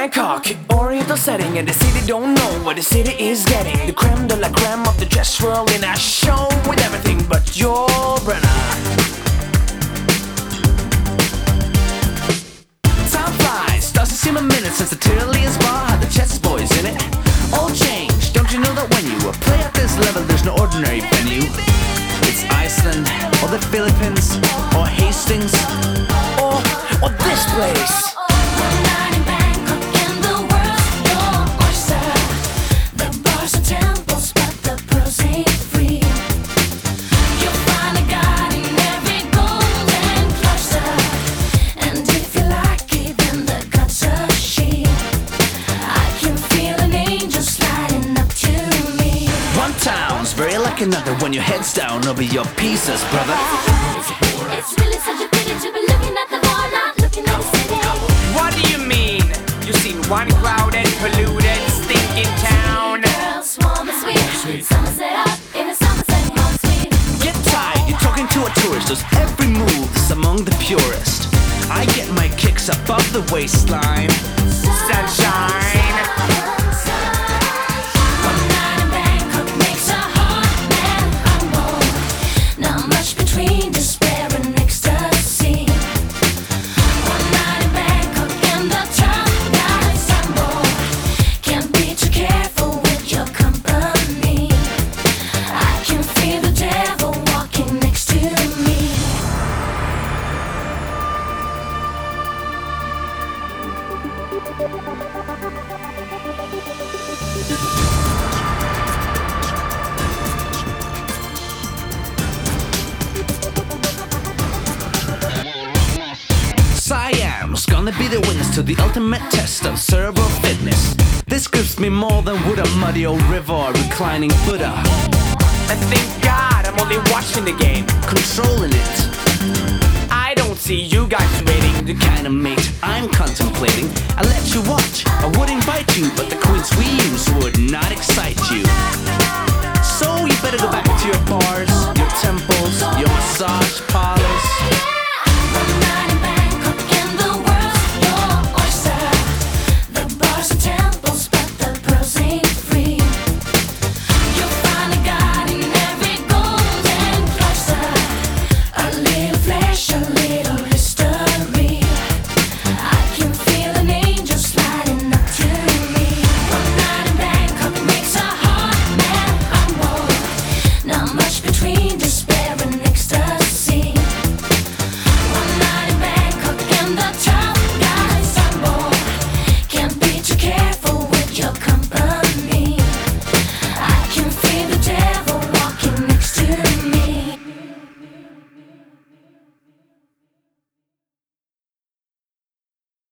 Bangkok, Oriental setting, and the city don't know what the city is getting. The creme de la creme of the dress world in a show with everything but your Brenna. Time flies, doesn't seem a minute since the Tyrileans bar had the chess boys in it. All change, don't you know that when you play at this level there's no ordinary venue? It's Iceland, or the Philippines, or Hastings, or this place. Very like another when your head's down over your pieces, brother. It's really such a pity to be looking at the bar, not looking at the city. What do you mean? You seen one crowded, polluted, stinking town? Girls, swarm and sweet. Somerset up in a Somerset home suite. Get tired, you're talking to a tourist. Does every move is among the purest. I get my kicks above the waistline. Sunshine. Siam's gonna be the witness to the ultimate test of cerebral fitness. This grips me more than would a muddy old river or reclining Buddha. And thank God I'm only watching the game, controlling it. I don't see you guys rating the kind of mate I'm contemplating. I let you watch, I wouldn't bite you, but the queens we use would not excite you. So you better go back to your bars, your temples, your massage parlors.